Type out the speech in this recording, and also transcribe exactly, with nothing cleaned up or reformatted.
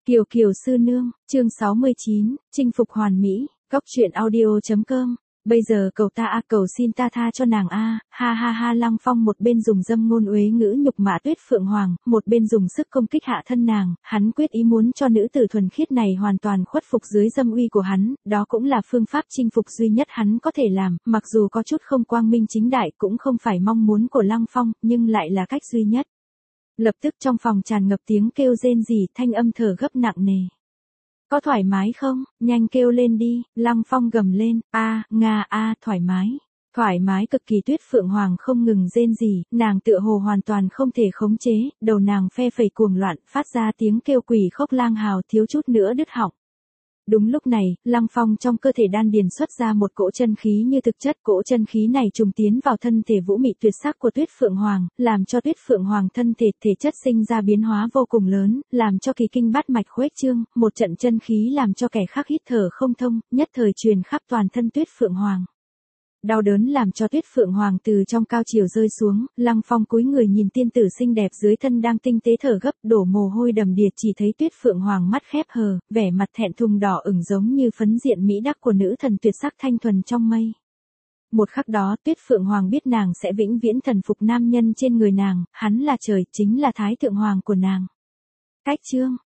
Kiều Kiều sư nương, chương sáu mươi chín, chinh phục hoàn mỹ, góc truyện audio.com. Bây giờ cầu ta a, cầu xin ta tha cho nàng a, ha ha ha. Lăng Phong một bên dùng dâm ngôn uế ngữ nhục mạ Tuyết Phượng Hoàng, một bên dùng sức công kích hạ thân nàng, hắn quyết ý muốn cho nữ tử thuần khiết này hoàn toàn khuất phục dưới dâm uy của hắn, đó cũng là phương pháp chinh phục duy nhất hắn có thể làm, mặc dù có chút không quang minh chính đại, cũng không phải mong muốn của Lăng Phong, nhưng lại là cách duy nhất. Lập tức trong phòng tràn ngập tiếng kêu rên rỉ, thanh âm thở gấp nặng nề. Có thoải mái không, nhanh kêu lên đi, Lăng Phong gầm lên, a, nga a, thoải mái, thoải mái cực kỳ. Tuyết Phượng Hoàng không ngừng rên rỉ, nàng tựa hồ hoàn toàn không thể khống chế, đầu nàng phe phẩy cuồng loạn, phát ra tiếng kêu quỷ khóc lang hào, thiếu chút nữa đứt họng. Đúng lúc này, Lăng Phong trong cơ thể đan điền xuất ra một cỗ chân khí như thực chất, cỗ chân khí này trùng tiến vào thân thể vũ mị tuyệt sắc của Tuyết Phượng Hoàng, làm cho Tuyết Phượng Hoàng thân thể thể chất sinh ra biến hóa vô cùng lớn, làm cho kỳ kinh bát mạch khuếch trương, một trận chân khí làm cho kẻ khác hít thở không thông, nhất thời truyền khắp toàn thân Tuyết Phượng Hoàng. Đau đớn làm cho Tuyết Phượng Hoàng từ trong cao chiều rơi xuống, Lăng Phong cúi người nhìn tiên tử xinh đẹp dưới thân đang tinh tế thở gấp, đổ mồ hôi đầm đìa, chỉ thấy Tuyết Phượng Hoàng mắt khép hờ, vẻ mặt thẹn thùng đỏ ửng giống như phấn diện mỹ đắc của nữ thần tuyệt sắc thanh thuần trong mây. Một khắc đó Tuyết Phượng Hoàng biết nàng sẽ vĩnh viễn thần phục nam nhân trên người nàng, hắn là trời, chính là Thái Thượng Hoàng của nàng. Cách chương